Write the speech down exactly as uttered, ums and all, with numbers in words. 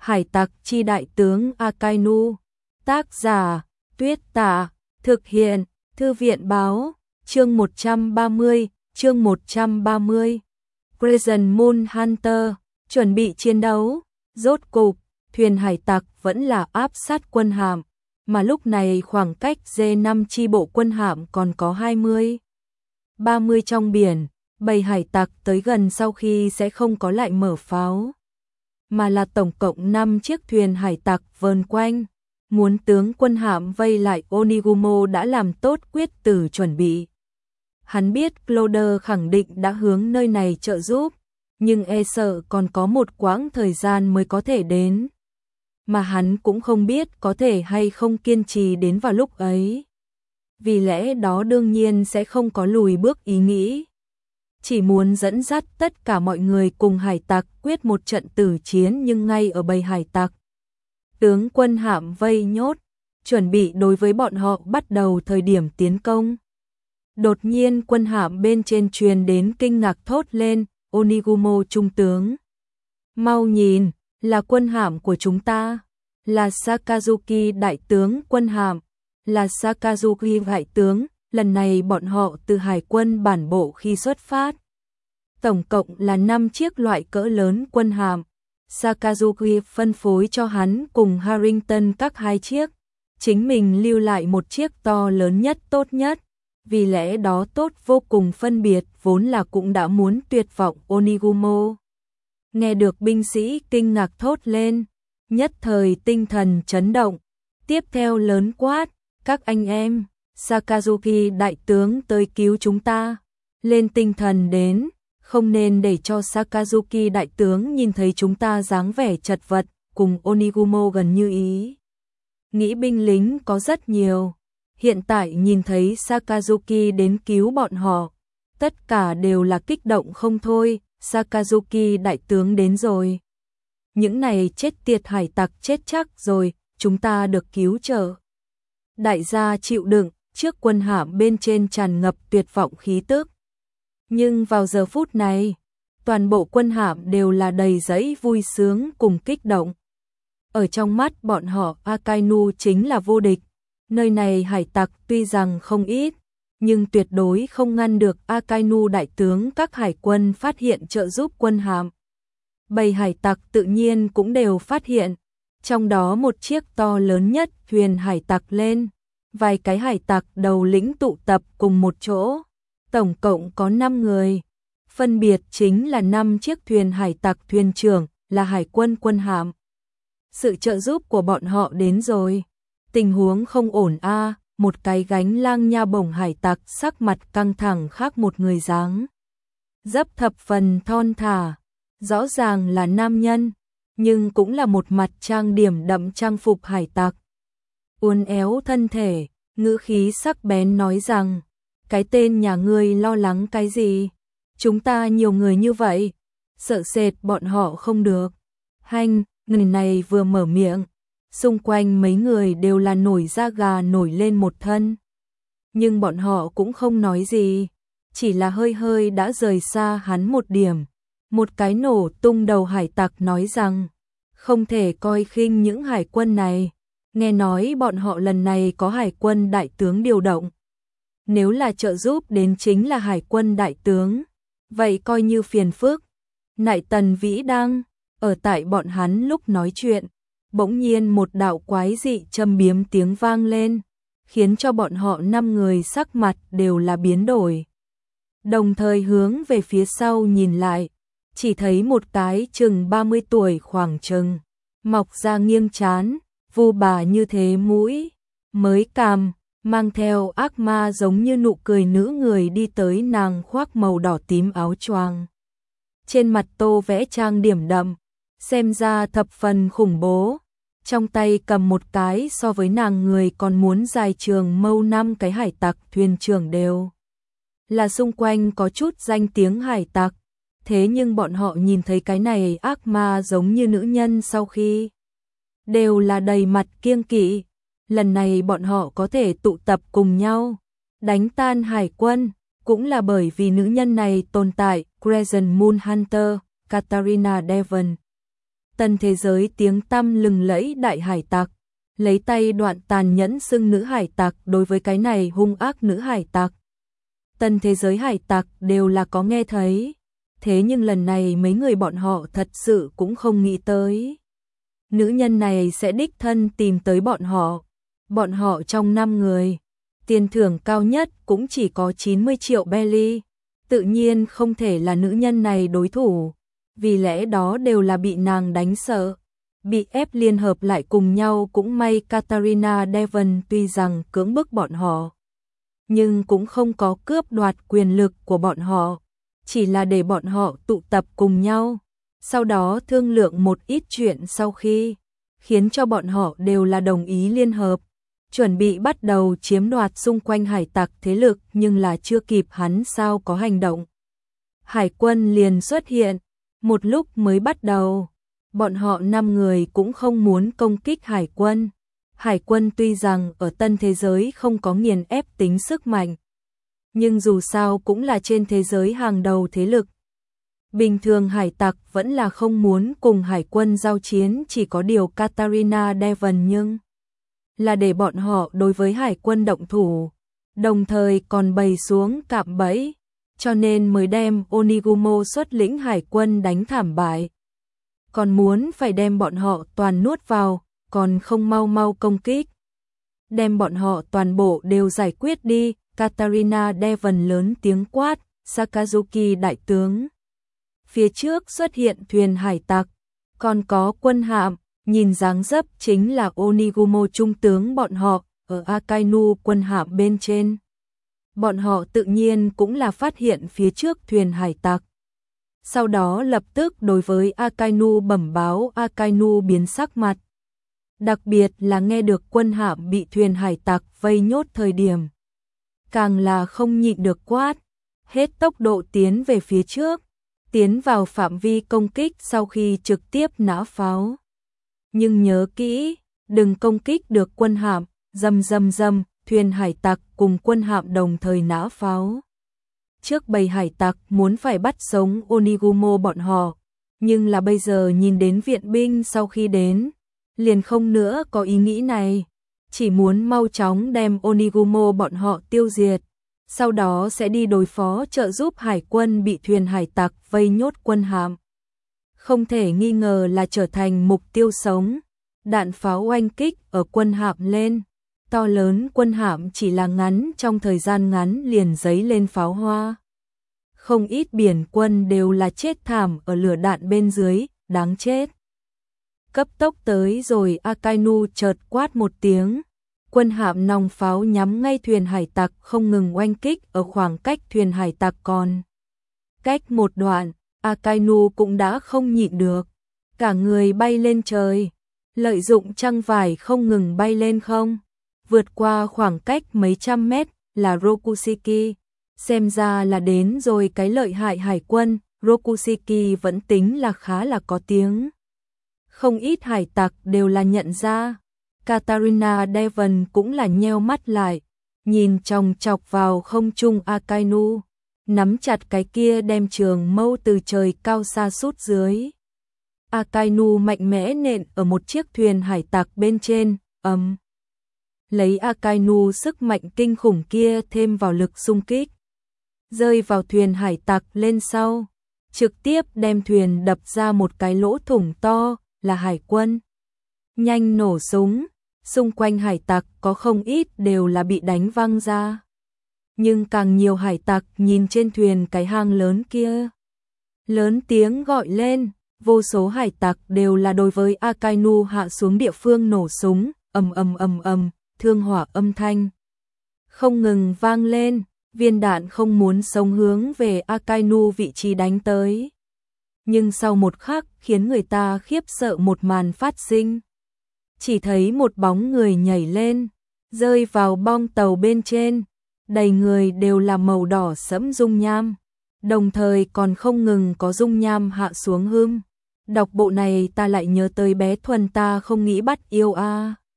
Hải tặc chi đại tướng Akainu. Tác giả Tuyết Tả. Thực hiện Thư viện báo. Chương một trăm ba mươi. Chương một trăm ba mươi. Crescent Moon Hunter. Chuẩn bị chiến đấu. Rốt cục, thuyền hải tặc vẫn là áp sát quân hạm, mà lúc này khoảng cách D năm chi bộ quân hạm còn có hai mươi, ba mươi trong biển. Bầy hải tặc tới gần sau khi sẽ không có lại mở pháo, mà là tổng cộng năm chiếc thuyền hải tặc vờn quanh, muốn tướng quân hạm vây lại. Onigumo đã làm tốt quyết tử chuẩn bị. Hắn biết Cloder khẳng định đã hướng nơi này trợ giúp, nhưng e sợ còn có một quãng thời gian mới có thể đến, mà hắn cũng không biết có thể hay không kiên trì đến vào lúc ấy. Vì lẽ đó đương nhiên sẽ không có lùi bước ý nghĩ, chỉ muốn dẫn dắt tất cả mọi người cùng hải tặc quyết một trận tử chiến. Nhưng ngay ở bầy hải tặc, tướng quân hạm vây nhốt, chuẩn bị đối với bọn họ bắt đầu thời điểm tiến công. Đột nhiên quân hạm bên trên truyền đến kinh ngạc thốt lên: Onigumo trung tướng, mau nhìn, là quân hạm của chúng ta, là Sakazuki đại tướng quân hạm, là Sakazuki đại tướng. Lần này bọn họ từ hải quân bản bộ khi xuất phát, tổng cộng là năm chiếc loại cỡ lớn quân hạm. Sakazuki phân phối cho hắn cùng Harrington các hai chiếc, chính mình lưu lại một chiếc to lớn nhất tốt nhất. Vì lẽ đó tốt vô cùng phân biệt, vốn là cũng đã muốn tuyệt vọng. Onigumo nghe được binh sĩ kinh ngạc thốt lên, nhất thời tinh thần chấn động, tiếp theo lớn quát: các anh em, Sakazuki đại tướng tới cứu chúng ta, lên tinh thần đến, không nên để cho Sakazuki đại tướng nhìn thấy chúng ta dáng vẻ chật vật. Cùng Onigumo gần như ý nghĩ binh lính có rất nhiều, hiện tại nhìn thấy Sakazuki đến cứu bọn họ, tất cả đều là kích động không thôi. Sakazuki đại tướng đến rồi, những này chết tiệt hải tặc chết chắc rồi, chúng ta được cứu trợ. Đại gia chịu đựng, trước quân hạm bên trên tràn ngập tuyệt vọng khí tức. Nhưng vào giờ phút này, toàn bộ quân hạm đều là đầy giấy vui sướng cùng kích động. Ở trong mắt bọn họ, Akainu chính là vô địch. Nơi này hải tặc tuy rằng không ít, nhưng tuyệt đối không ngăn được Akainu đại tướng các hải quân phát hiện trợ giúp quân hạm. Bầy hải tặc tự nhiên cũng đều phát hiện, trong đó một chiếc to lớn nhất thuyền hải tặc lên, vài cái hải tặc đầu lĩnh tụ tập cùng một chỗ, tổng cộng có năm người, phân biệt chính là năm chiếc thuyền hải tặc thuyền trưởng là hải quân quân hạm. Sự trợ giúp của bọn họ đến rồi. Tình huống không ổn a, à, một cái gánh lang nha bổng hải tặc sắc mặt căng thẳng khác một người dáng dấp thập phần thon thả, rõ ràng là nam nhân, nhưng cũng là một mặt trang điểm đậm trang phục hải tặc. Uốn éo thân thể, ngữ khí sắc bén nói rằng: cái tên nhà ngươi lo lắng cái gì? Chúng ta nhiều người như vậy, sợ sệt bọn họ không được. Hanh, người này vừa mở miệng, xung quanh mấy người đều là nổi da gà nổi lên một thân. Nhưng bọn họ cũng không nói gì, chỉ là hơi hơi đã rời xa hắn một điểm. Một cái nổ tung đầu hải tặc nói rằng: không thể coi khinh những hải quân này, nghe nói bọn họ lần này có hải quân đại tướng điều động. Nếu là trợ giúp đến chính là hải quân đại tướng, vậy coi như phiền phức. Nại Tần Vĩ đang ở tại bọn hắn lúc nói chuyện, bỗng nhiên một đạo quái dị châm biếm tiếng vang lên, khiến cho bọn họ năm người sắc mặt đều là biến đổi. Đồng thời hướng về phía sau nhìn lại, chỉ thấy một cái chừng ba mươi tuổi khoảng chừng, mọc ra nghiêng trán, vu bà như thế mũi, mới cằm, mang theo ác ma giống như nụ cười nữ người đi tới. Nàng khoác màu đỏ tím áo choàng, trên mặt tô vẽ trang điểm đậm, xem ra thập phần khủng bố. Trong tay cầm một cái so với nàng người còn muốn dài trường mâu. Năm cái hải tặc thuyền trưởng đều là xung quanh có chút danh tiếng hải tặc, thế nhưng bọn họ nhìn thấy cái này ác ma giống như nữ nhân sau khi đều là đầy mặt kiêng kỵ. Lần này bọn họ có thể tụ tập cùng nhau đánh tan hải quân, cũng là bởi vì nữ nhân này tồn tại. Crescent Moon Hunter, Katarina Devon. tân thế giới tiếng tăm lừng lẫy đại hải tặc, lấy tay đoạn tàn nhẫn xưng nữ hải tặc đối với cái này hung ác nữ hải tặc. Tân thế giới hải tặc đều là có nghe thấy, thế nhưng lần này mấy người bọn họ thật sự cũng không nghĩ tới. Nữ nhân này sẽ đích thân tìm tới bọn họ. Bọn họ trong năm người, tiền thưởng cao nhất cũng chỉ có chín mươi triệu belly, tự nhiên không thể là nữ nhân này đối thủ, vì lẽ đó đều là bị nàng đánh sợ, bị ép liên hợp lại cùng nhau. Cũng may Katarina Devon tuy rằng cưỡng bức bọn họ, nhưng cũng không có cướp đoạt quyền lực của bọn họ, chỉ là để bọn họ tụ tập cùng nhau, sau đó thương lượng một ít chuyện sau khi, khiến cho bọn họ đều là đồng ý liên hợp, chuẩn bị bắt đầu chiếm đoạt xung quanh hải tặc thế lực, nhưng là chưa kịp hắn sao có hành động. Hải quân liền xuất hiện, một lúc mới bắt đầu, bọn họ năm người cũng không muốn công kích hải quân. Hải quân tuy rằng ở tân thế giới không có nghiền ép tính sức mạnh, nhưng dù sao cũng là trên thế giới hàng đầu thế lực. Bình thường hải tặc vẫn là không muốn cùng hải quân giao chiến, chỉ có điều Katarina Devon nhưng là để bọn họ đối với hải quân động thủ, đồng thời còn bày xuống cạm bẫy, cho nên mới đem Onigumo xuất lĩnh hải quân đánh thảm bại. Còn muốn phải đem bọn họ toàn nuốt vào, còn không mau mau công kích. Đem bọn họ toàn bộ đều giải quyết đi, Katarina Devon lớn tiếng quát, Sakazuki đại tướng. Phía trước xuất hiện thuyền hải tặc, còn có quân hạm, nhìn dáng dấp chính là Onigumo trung tướng bọn họ, ở Akainu quân hạm bên trên. Bọn họ tự nhiên cũng là phát hiện phía trước thuyền hải tặc. Sau đó lập tức đối với Akainu bẩm báo, Akainu biến sắc mặt. Đặc biệt là nghe được quân hạm bị thuyền hải tặc vây nhốt thời điểm, càng là không nhịn được quát, hết tốc độ tiến về phía trước, tiến vào phạm vi công kích sau khi trực tiếp nã pháo. Nhưng nhớ kỹ, đừng công kích được quân hạm, rầm rầm rầm, thuyền hải tặc cùng quân hạm đồng thời nã pháo. Trước bầy hải tặc muốn phải bắt sống Onigumo bọn họ, nhưng là bây giờ nhìn đến viện binh sau khi đến, liền không nữa có ý nghĩ này, chỉ muốn mau chóng đem Onigumo bọn họ tiêu diệt, sau đó sẽ đi đối phó trợ giúp hải quân bị thuyền hải tặc vây nhốt quân hạm. Không thể nghi ngờ là trở thành mục tiêu sống. Đạn pháo oanh kích ở quân hạm lên, to lớn quân hạm chỉ là ngắn trong thời gian ngắn liền giấy lên pháo hoa. Không ít biển quân đều là chết thảm ở lửa đạn bên dưới, đáng chết. Cấp tốc tới rồi, Akainu chợt quát một tiếng, quân hạm nòng pháo nhắm ngay thuyền hải tặc không ngừng oanh kích ở khoảng cách thuyền hải tặc còn cách một đoạn. Akainu cũng đã không nhịn được, cả người bay lên trời, lợi dụng trăng vải không ngừng bay lên không, vượt qua khoảng cách mấy trăm mét là Rokushiki, xem ra là đến rồi cái lợi hại hải quân. Rokushiki vẫn tính là khá là có tiếng, không ít hải tặc đều là nhận ra. Katarina Devon cũng là nheo mắt lại, nhìn chòng chọc vào không trung Akainu, nắm chặt cái kia đem trường mâu từ trời cao xa sút dưới. Akainu mạnh mẽ nện ở một chiếc thuyền hải tặc bên trên, ầm. Lấy Akainu sức mạnh kinh khủng kia thêm vào lực xung kích, rơi vào thuyền hải tặc lên sau, trực tiếp đem thuyền đập ra một cái lỗ thủng to, là hải quân. Nhanh nổ súng, xung quanh hải tặc có không ít đều là bị đánh văng ra. Nhưng càng nhiều hải tặc nhìn trên thuyền cái hang lớn kia, lớn tiếng gọi lên, vô số hải tặc đều là đối với Akainu hạ xuống địa phương nổ súng, ầm ầm ầm ầm, thương hỏa âm thanh không ngừng vang lên, viên đạn không muốn sống hướng về Akainu vị trí đánh tới. Nhưng sau một khắc khiến người ta khiếp sợ một màn phát sinh. Chỉ thấy một bóng người nhảy lên, rơi vào bong tàu bên trên, đầy người đều là màu đỏ sẫm dung nham, đồng thời còn không ngừng có dung nham hạ xuống hương. Đọc bộ này ta lại nhớ tới bé Thuần Ta Không Nghĩ Bắt Yêu a.